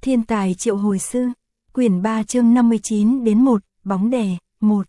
Thiên tài triệu hồi sư, quyển 3 chương 59 đến 1, bóng đè, 1.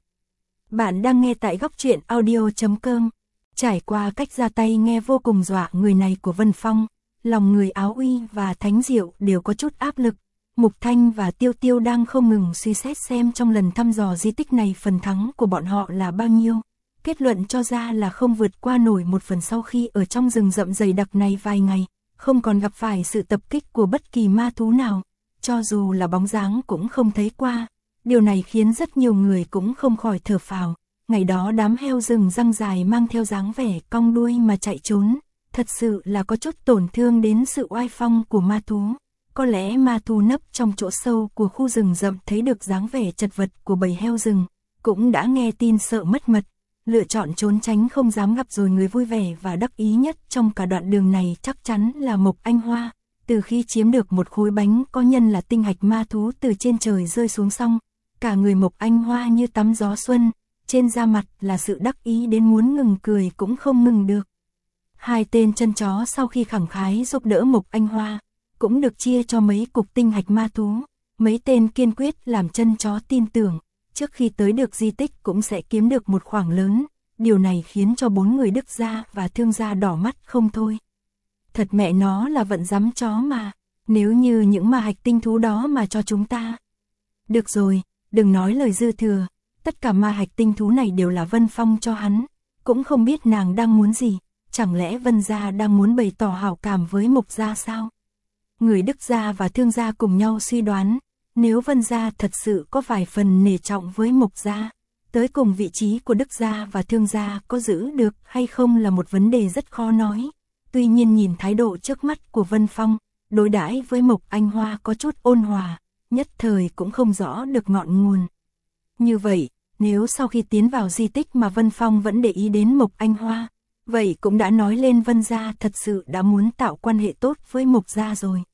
Bạn đang nghe tại góc truyện audio.com. Trải qua cách ra tay nghe vô cùng dọa người này của Vân Phong, lòng người Áo Uy và Thánh Diệu đều có chút áp lực. Mục Thanh và Tiêu Tiêu đang không ngừng suy xét xem trong lần thăm dò di tích này phần thắng của bọn họ là bao nhiêu. Kết luận cho ra là không vượt qua nổi 1/10 sau khi ở trong rừng rậm dày đặc này vài ngày, không còn gặp phải sự tập kích của bất kỳ ma thú nào, cho dù là bóng dáng cũng không thấy qua. Điều này khiến rất nhiều người cũng không khỏi thở phào. Ngày đó đám heo rừng răng dài mang theo dáng vẻ cong đuôi mà chạy trốn, thật sự là có chút tổn thương đến sự oai phong của ma thú. Có lẽ ma thú nấp trong chỗ sâu của khu rừng rậm thấy được dáng vẻ chật vật của bầy heo rừng, cũng đã nghe tin sợ mất mật, lựa chọn trốn tránh không dám gặp rồi. Người vui vẻ và đắc ý nhất trong cả đoạn đường này chắc chắn là Mộc Anh Hoa. Từ khi chiếm được một khối bánh có nhân là tinh hạch ma thú từ trên trời rơi xuống xong, cả người Mộc Anh Hoa như tắm gió xuân, trên da mặt là sự đắc ý đến muốn ngừng cười cũng không ngừng được. Hai tên chân chó sau khi khẳng khái giúp đỡ Mộc Anh Hoa, cũng được chia cho mấy cục tinh hạch ma thú. Mấy tên kiên quyết làm chân chó tin tưởng, trước khi tới được di tích cũng sẽ kiếm được một khoản lớn. Điều này khiến cho 4 người Đức gia và Thương gia đỏ mắt không thôi. Thật mẹ nó là vận dám chó mà, nếu như những ma hạch tinh thú đó mà cho chúng ta. Được rồi, đừng nói lời dư thừa, tất cả ma hạch tinh thú này đều là Vân Phong cho hắn, cũng không biết nàng đang muốn gì, chẳng lẽ Vân gia đang muốn bày tỏ hảo cảm với Mộc gia sao? Người Đức gia và Thương gia cùng nhau suy đoán, nếu Vân gia thật sự có vài phần nể trọng với Mộc gia, tới cùng vị trí của Đức gia và Thương gia có giữ được hay không là một vấn đề rất khó nói. Tuy nhiên nhìn thái độ trước mắt của Vân Phong, đối đãi với Mộc Anh Hoa có chút ôn hòa, nhất thời cũng không rõ được ngọn nguồn. Như vậy, nếu sau khi tiến vào di tích mà Vân Phong vẫn để ý đến Mộc Anh Hoa, vậy cũng đã nói lên Vân gia thật sự đã muốn tạo quan hệ tốt với Mộc gia rồi.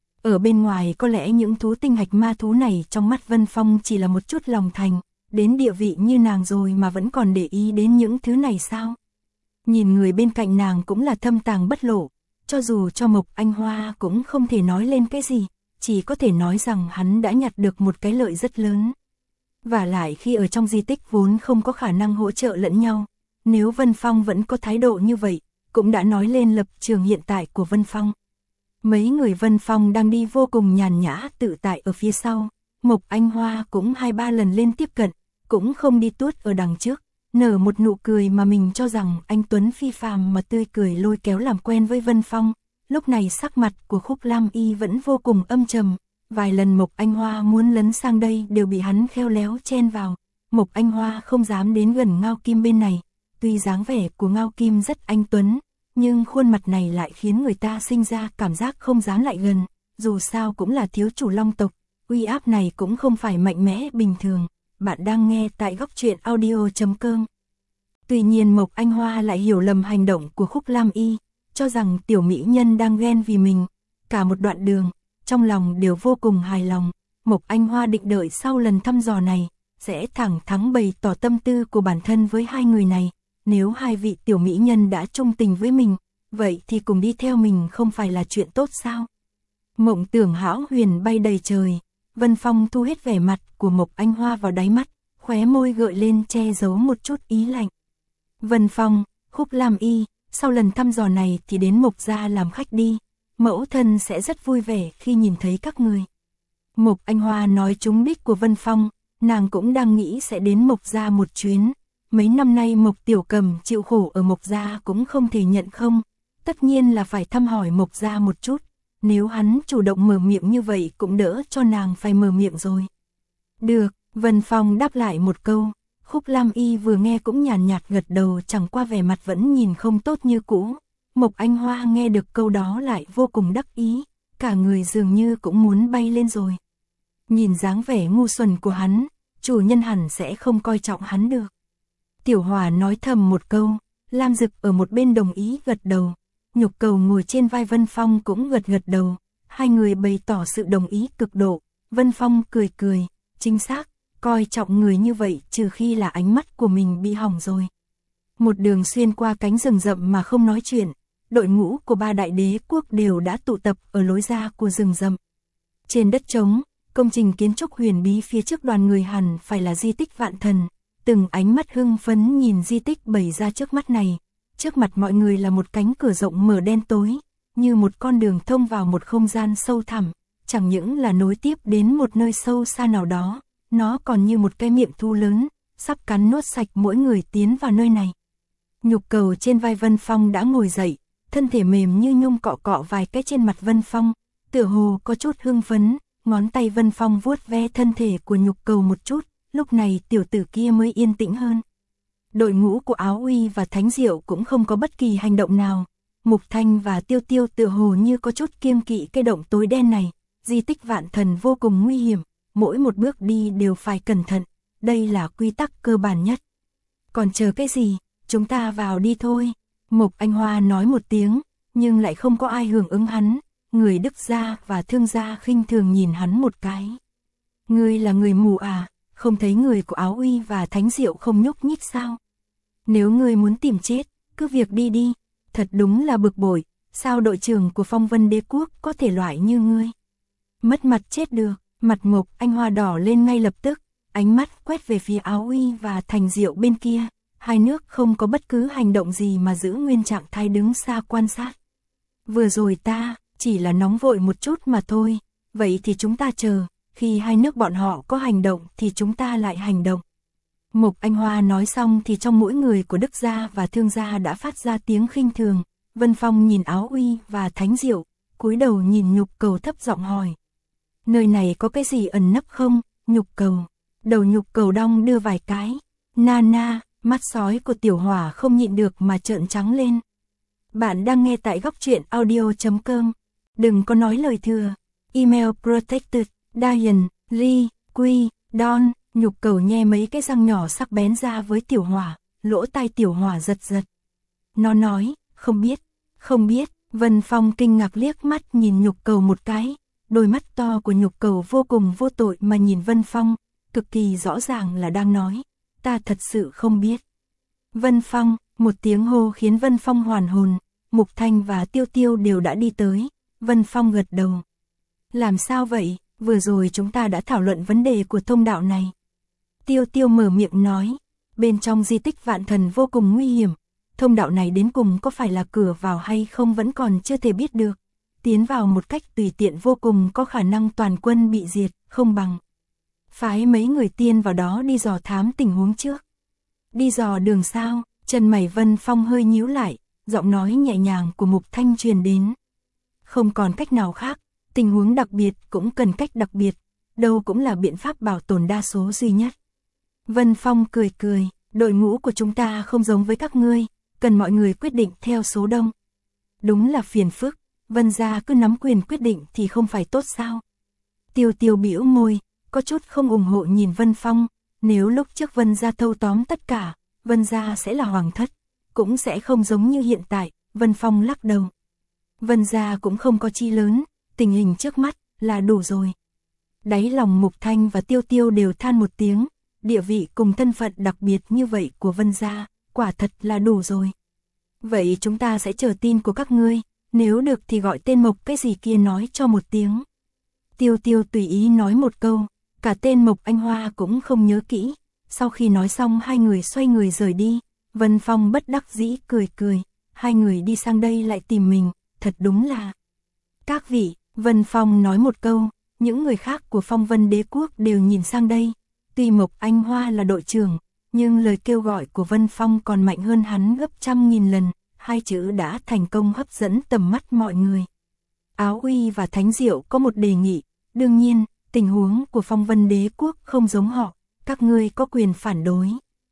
Ở bên ngoài có lẽ những thú tinh hạch ma thú này trong mắt Vân Phong chỉ là một chút lòng thành, đến địa vị như nàng rồi mà vẫn còn để ý đến những thứ này sao? Nhìn người bên cạnh nàng cũng là thâm tàng bất lộ, cho dù cho Mộc Anh Hoa cũng không thể nói lên cái gì, chỉ có thể nói rằng hắn đã nhặt được một cái lợi rất lớn. Và lại khi ở trong di tích vốn không có khả năng hỗ trợ lẫn nhau, nếu Vân Phong vẫn có thái độ như vậy, cũng đã nói lên lập trường hiện tại của Vân Phong. Mấy người Vân Phong đang đi vô cùng nhàn nhã tự tại ở phía sau, Mộc Anh Hoa cũng 2-3 lần lên tiếp cận, cũng không đi tuốt ở đằng trước, nở một nụ cười mà mình cho rằng anh tuấn phi phàm mà tươi cười lôi kéo làm quen với Vân Phong. Lúc này sắc mặt của Khúc Lam Y vẫn vô cùng âm trầm, vài lần Mộc Anh Hoa muốn lấn sang đây đều bị hắn khéo léo chen vào. Mộc Anh Hoa không dám đến gần Ngao Kim bên này, tuy dáng vẻ của Ngao Kim rất anh tuấn, nhưng khuôn mặt này lại khiến người ta sinh ra cảm giác không dám lại gần, dù sao cũng là thiếu chủ Long tộc, uy áp này cũng không phải mạnh mẽ bình thường. Bạn đang nghe tại góc truyện audio.com. Tuy nhiên Mộc Anh Hoa lại hiểu lầm hành động của Khúc Lam Y, cho rằng tiểu mỹ nhân đang ghen vì mình. Cả một đoạn đường, trong lòng đều vô cùng hài lòng. Mộc Anh Hoa định đợi sau lần thăm dò này, sẽ thẳng thắn bày tỏ tâm tư của bản thân với hai người này. Nếu hai vị tiểu mỹ nhân đã trung tình với mình, vậy thì cùng đi theo mình không phải là chuyện tốt sao? Mộng tưởng hão huyền bay đầy trời. Vân Phong thu hết vẻ mặt của Mộc Anh Hoa vào đáy mắt, khóe môi gợi lên che giấu một chút ý lạnh. Vân Phong, Khúc Lam Y, sau lần thăm dò này thì đến Mộc gia làm khách đi, mẫu thân sẽ rất vui vẻ khi nhìn thấy các người. Mộc Anh Hoa nói trúng đích của Vân Phong, nàng cũng đang nghĩ sẽ đến Mộc gia một chuyến. Mấy năm nay Mộc Tiểu Cầm chịu khổ ở Mộc gia cũng không thể nhận không, tất nhiên là phải thăm hỏi Mộc gia một chút. Nếu hắn chủ động mở miệng như vậy cũng đỡ cho nàng phải mở miệng rồi. Được, Vân Phong đáp lại một câu. Khúc Lam Y vừa nghe cũng nhàn nhạt gật đầu, chẳng qua vẻ mặt vẫn nhìn không tốt như cũ. Mộc Anh Hoa nghe được câu đó lại vô cùng đắc ý, cả người dường như cũng muốn bay lên rồi. Nhìn dáng vẻ ngu xuẩn của hắn, chủ nhân hẳn sẽ không coi trọng hắn được. Tiểu Hòa nói thầm một câu, Lam Dực ở một bên đồng ý gật đầu. Nhục Cầu ngồi trên vai Vân Phong cũng gật đầu, hai người bày tỏ sự đồng ý cực độ. Vân Phong cười cười, chính xác, coi trọng người như vậy trừ khi là ánh mắt của mình bị hỏng rồi. Một đường xuyên qua cánh rừng rậm mà không nói chuyện, đội ngũ của 3 đại đế quốc đều đã tụ tập ở lối ra của rừng rậm. Trên đất trống, công trình kiến trúc huyền bí phía trước đoàn người hẳn phải là di tích Vạn Thần, từng ánh mắt hưng phấn nhìn di tích bày ra trước mắt này. Trước mặt mọi người là một cánh cửa rộng mở đen tối, như một con đường thông vào một không gian sâu thẳm, chẳng những là nối tiếp đến một nơi sâu xa nào đó, nó còn như một cái miệng thu lớn, sắp cắn nuốt sạch mỗi người tiến vào nơi này. Nhục Cầu trên vai Vân Phong đã ngồi dậy, thân thể mềm như nhung cọ cọ vài cái trên mặt Vân Phong, tựa hồ có chút hưng phấn, ngón tay Vân Phong vuốt ve thân thể của Nhục Cầu một chút, lúc này tiểu tử kia mới yên tĩnh hơn. Đội ngũ của Áo Uy và Thánh Diệu cũng không có bất kỳ hành động nào. Mục Thanh và Tiêu Tiêu tựa hồ như có chút kiêng kỵ cái động tối đen này, di tích Vạn Thần vô cùng nguy hiểm, mỗi một bước đi đều phải cẩn thận, đây là quy tắc cơ bản nhất. Còn chờ cái gì, chúng ta vào đi thôi. Mục Anh Hoa nói một tiếng, nhưng lại không có ai hưởng ứng hắn, người Đức gia và Thương gia khinh thường nhìn hắn một cái. Ngươi là người mù à, không thấy người của Áo Uy và Thánh Diệu không nhúc nhích sao? Nếu ngươi muốn tìm chết, cứ việc đi đi, thật đúng là bực bội, sao đội trưởng của Phong Vân Đế Quốc có thể loại như ngươi? Mất mặt chết được, mặt Mục Anh Hoa đỏ lên ngay lập tức, ánh mắt quét về phía Áo Uy và Thành Diệu bên kia, hai nước không có bất cứ hành động gì mà giữ nguyên trạng thái đứng xa quan sát. Vừa rồi ta, chỉ là nóng vội một chút mà thôi, vậy thì chúng ta chờ, khi hai nước bọn họ có hành động thì chúng ta lại hành động. Mục Anh Hoa nói xong thì trong mỗi người của Đức gia và Thương gia đã phát ra tiếng khinh thường. Vân Phong nhìn Áo Uy và Thánh Diệu, cúi đầu nhìn Nhục Cầu thấp giọng hỏi. Nơi này có cái gì ẩn nấp không? Nhục Cầu. Đầu Nhục Cầu đong đưa vài cái. Na, mắt sói của Tiểu Hỏa không nhịn được mà trợn trắng lên. Bạn đang nghe tại góc truyện audio.com. Đừng có nói lời thừa. Email protected. Diane, Lee, Quy, Don. Nhục Cầu nhe mấy cái răng nhỏ sắc bén ra với Tiểu Hỏa, lỗ tai Tiểu Hỏa giật giật. Nó nói, không biết, Vân Phong kinh ngạc liếc mắt nhìn Nhục Cầu một cái, đôi mắt to của Nhục Cầu vô cùng vô tội mà nhìn Vân Phong, cực kỳ rõ ràng là đang nói, ta thật sự không biết. Vân Phong, một tiếng hô khiến Vân Phong hoàn hồn, Mục Thanh và Tiêu Tiêu đều đã đi tới, Vân Phong gật đầu. Làm sao vậy, vừa rồi chúng ta đã thảo luận vấn đề của thông đạo này. Tiêu Tiêu mở miệng nói, bên trong di tích Vạn Thần vô cùng nguy hiểm, thông đạo này đến cùng có phải là cửa vào hay không vẫn còn chưa thể biết được. Tiến vào một cách tùy tiện vô cùng có khả năng toàn quân bị diệt, không bằng phái mấy người tiên vào đó đi dò thám tình huống trước. Đi dò đường sao? Chân mày Vân Phong hơi nhíu lại, giọng nói nhẹ nhàng của Mục Thanh truyền đến. Không còn cách nào khác, tình huống đặc biệt cũng cần cách đặc biệt, đâu cũng là biện pháp bảo tồn đa số duy nhất. Vân Phong cười, đội ngũ của chúng ta không giống với các ngươi, cần mọi người quyết định theo số đông. Đúng là phiền phức, Vân gia cứ nắm quyền quyết định thì không phải tốt sao? Tiêu Tiêu bĩu môi, có chút không ủng hộ nhìn Vân Phong, nếu lúc trước Vân gia thâu tóm tất cả, Vân gia sẽ là hoàng thất, cũng sẽ không giống như hiện tại, Vân Phong lắc đầu. Vân gia cũng không có chi lớn, tình hình trước mắt là đủ rồi. Đáy lòng Mục Thanh và Tiêu Tiêu đều than một tiếng, địa vị cùng thân phận đặc biệt như vậy của Vân gia, quả thật là đủ rồi. Vậy chúng ta sẽ chờ tin của các ngươi, nếu được thì gọi tên Mộc cái gì kia nói cho một tiếng. Tiêu Tiêu tùy ý nói một câu, cả tên Mộc Anh Hoa cũng không nhớ kỹ. Sau khi nói xong hai người xoay người rời đi, Vân Phong bất đắc dĩ cười, hai người đi sang đây lại tìm mình, thật đúng là. Các vị, Vân Phong nói một câu, những người khác của Phong Vân Đế Quốc đều nhìn sang đây. Tuy Mộc Anh Hoa là đội trưởng, nhưng lời kêu gọi của Vân Phong còn mạnh hơn hắn gấp 100.000 lần, hai chữ đã thành công hấp dẫn tầm mắt mọi người. Áo Uy và Thánh Diệu có một đề nghị, đương nhiên, tình huống của Phong Vân Đế Quốc không giống họ, các ngươi có quyền phản đối.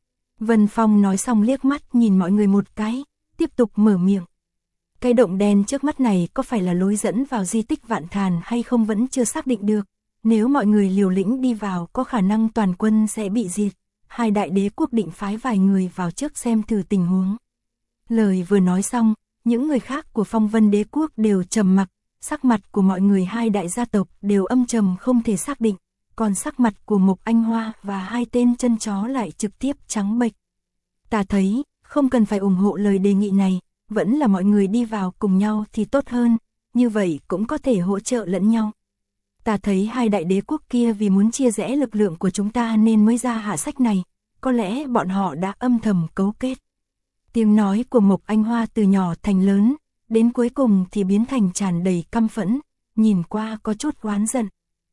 Vân Phong nói xong liếc mắt nhìn mọi người một cái, tiếp tục mở miệng. Cái động đen trước mắt này có phải là lối dẫn vào di tích Vạn Thần hay không vẫn chưa xác định được, nếu mọi người liều lĩnh đi vào có khả năng toàn quân sẽ bị diệt, hai đại đế quốc định phái vài người vào trước xem thử tình huống. Lời vừa nói xong, những người khác của Phong Vân Đế Quốc đều trầm mặc, sắc mặt của mọi người hai đại gia tộc đều âm trầm không thể xác định, còn sắc mặt của Mộc Anh Hoa và hai tên chân chó lại trực tiếp trắng bệch. Ta thấy, không cần phải ủng hộ lời đề nghị này, vẫn là mọi người đi vào cùng nhau thì tốt hơn, như vậy cũng có thể hỗ trợ lẫn nhau. Ta thấy hai đại đế quốc kia vì muốn chia rẽ lực lượng của chúng ta nên mới ra hạ sách này, có lẽ bọn họ đã âm thầm cấu kết. Tiếng nói của Mộc Anh Hoa từ nhỏ thành lớn, đến cuối cùng thì biến thành tràn đầy căm phẫn, nhìn qua có chút oán giận.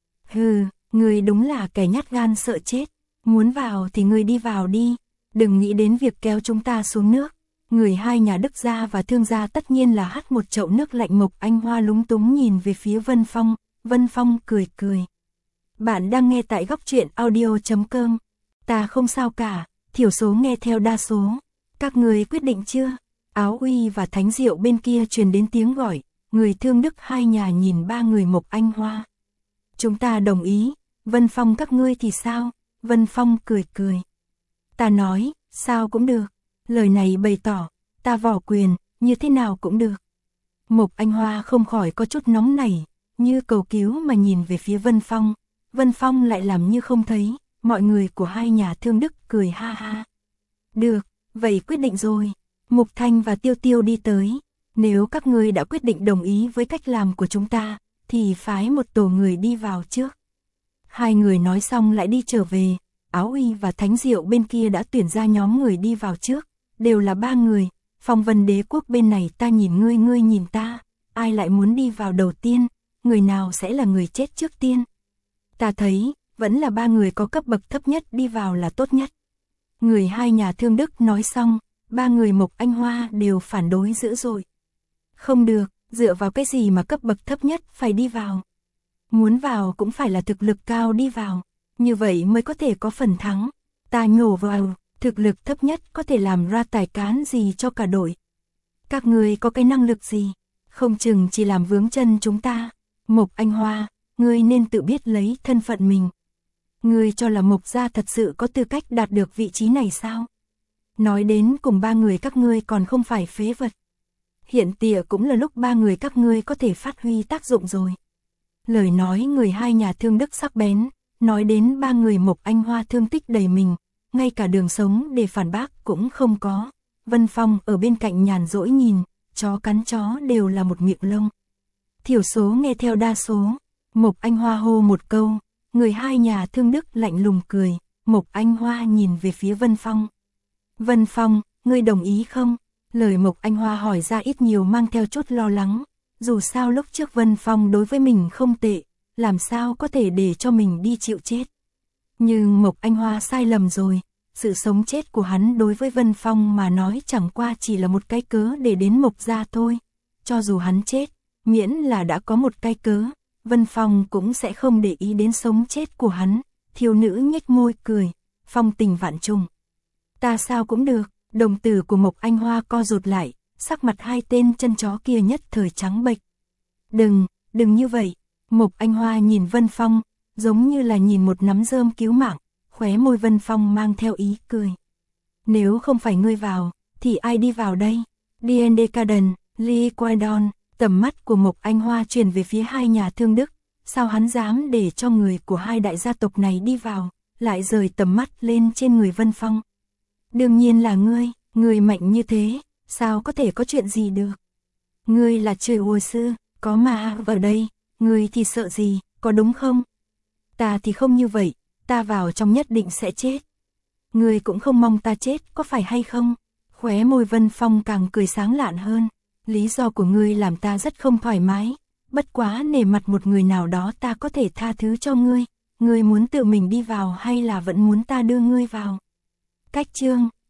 Hừ, ngươi đúng là kẻ nhát gan sợ chết, muốn vào thì ngươi đi vào đi, đừng nghĩ đến việc kéo chúng ta xuống nước. Người hai nhà Đức gia và Thương gia tất nhiên là hắt một chậu nước lạnh. Mộc Anh Hoa lúng túng nhìn về phía Vân Phong, Vân Phong cười cười. Bạn đang nghe tại góc truyện audio.com. Ta không sao cả, thiểu số nghe theo đa số. Các người quyết định chưa? Áo Uy và Thánh Diệu bên kia truyền đến tiếng gọi, người Thương Đức hai nhà nhìn ba người Mộc Anh Hoa. Chúng ta đồng ý, Vân Phong các ngươi thì sao? Vân Phong cười cười. Ta nói, sao cũng được. Lời này bày tỏ, ta vỏ quyền, như thế nào cũng được. Mộc Anh Hoa không khỏi có chút nóng nảy, như cầu cứu mà nhìn về phía Vân Phong. Vân Phong lại làm như không thấy, mọi người của hai nhà Thương Đức cười ha ha. Được, vậy quyết định rồi. Mục Thanh và Tiêu Tiêu đi tới. Nếu các ngươi đã quyết định đồng ý với cách làm của chúng ta, thì phái một tổ người đi vào trước. Hai người nói xong lại đi trở về. Áo Uy và Thánh Diệu bên kia đã tuyển ra nhóm người đi vào trước. Đều là ba người. Phong Vân Đế quốc bên này ta nhìn ngươi, ngươi nhìn ta. Ai lại muốn đi vào đầu tiên? Người nào sẽ là người chết trước tiên? Ta thấy, vẫn là ba người có cấp bậc thấp nhất đi vào là tốt nhất. Người hai nhà Thương Đức nói xong, ba người Mộc Anh Hoa đều phản đối dữ dội. Không được, dựa vào cái gì mà cấp bậc thấp nhất phải đi vào? Muốn vào cũng phải là thực lực cao đi vào, như vậy mới có thể có phần thắng. Ta nhổ vào, thực lực thấp nhất có thể làm ra tài cán gì cho cả đội. Các người có cái năng lực gì? Không chừng chỉ làm vướng chân chúng ta. Mộc Anh Hoa, ngươi nên tự biết lấy thân phận mình. Ngươi cho là Mộc gia thật sự có tư cách đạt được vị trí này sao? Nói đến cùng ba người các ngươi còn không phải phế vật. Hiện tìa cũng là lúc ba người các ngươi có thể phát huy tác dụng rồi. Lời nói người hai nhà Thương Đức sắc bén, nói đến ba người Mộc Anh Hoa thương tích đầy mình, ngay cả đường sống để phản bác cũng không có. Vân Phong ở bên cạnh nhàn rỗi nhìn, chó cắn chó đều là một miệng lông. Thiểu số nghe theo đa số. Mộc Anh Hoa hô một câu, người hai nhà Thương Đức lạnh lùng cười. Mộc Anh Hoa nhìn về phía Vân Phong. Vân Phong, ngươi đồng ý không? Lời Mộc Anh Hoa hỏi ra ít nhiều mang theo chút lo lắng. Dù sao lúc trước Vân Phong đối với mình không tệ, làm sao có thể để cho mình đi chịu chết. Nhưng Mộc Anh Hoa sai lầm rồi. Sự sống chết của hắn đối với Vân Phong mà nói chẳng qua chỉ là một cái cớ để đến Mộc gia thôi. Cho dù hắn chết, miễn là đã có một cái cớ, Vân Phong cũng sẽ không để ý đến sống chết của hắn. Thiếu nữ nhếch môi cười, phong tình vạn trùng. Ta sao cũng được. Đồng tử của Mộc Anh Hoa co rụt lại, sắc mặt hai tên chân chó kia nhất thời trắng bệch. Đừng như vậy. Mộc Anh Hoa nhìn Vân Phong, giống như là nhìn một nắm rơm cứu mạng, khóe môi Vân Phong mang theo ý cười. Nếu không phải ngươi vào, thì ai đi vào đây? D&D Garden, Lee Quaidon, tầm mắt của Mộc Anh Hoa chuyển về phía hai nhà Thương Đức. Sao hắn dám để cho người của hai đại gia tộc này đi vào, lại rời tầm mắt lên trên người Vân Phong? Đương nhiên là ngươi mạnh như thế, sao có thể có chuyện gì được? Ngươi là trời hồi sư, có ma ở đây, ngươi thì sợ gì, có đúng không? Ta thì không như vậy, ta vào trong nhất định sẽ chết. Ngươi cũng không mong ta chết, có phải hay không? Khóe môi Vân Phong càng cười sáng lạn hơn. Lý do của ngươi làm ta rất không thoải mái, bất quá nể mặt một người nào đó ta có thể tha thứ cho ngươi. Ngươi muốn tự mình đi vào hay là vẫn muốn ta đưa ngươi vào? Cách chương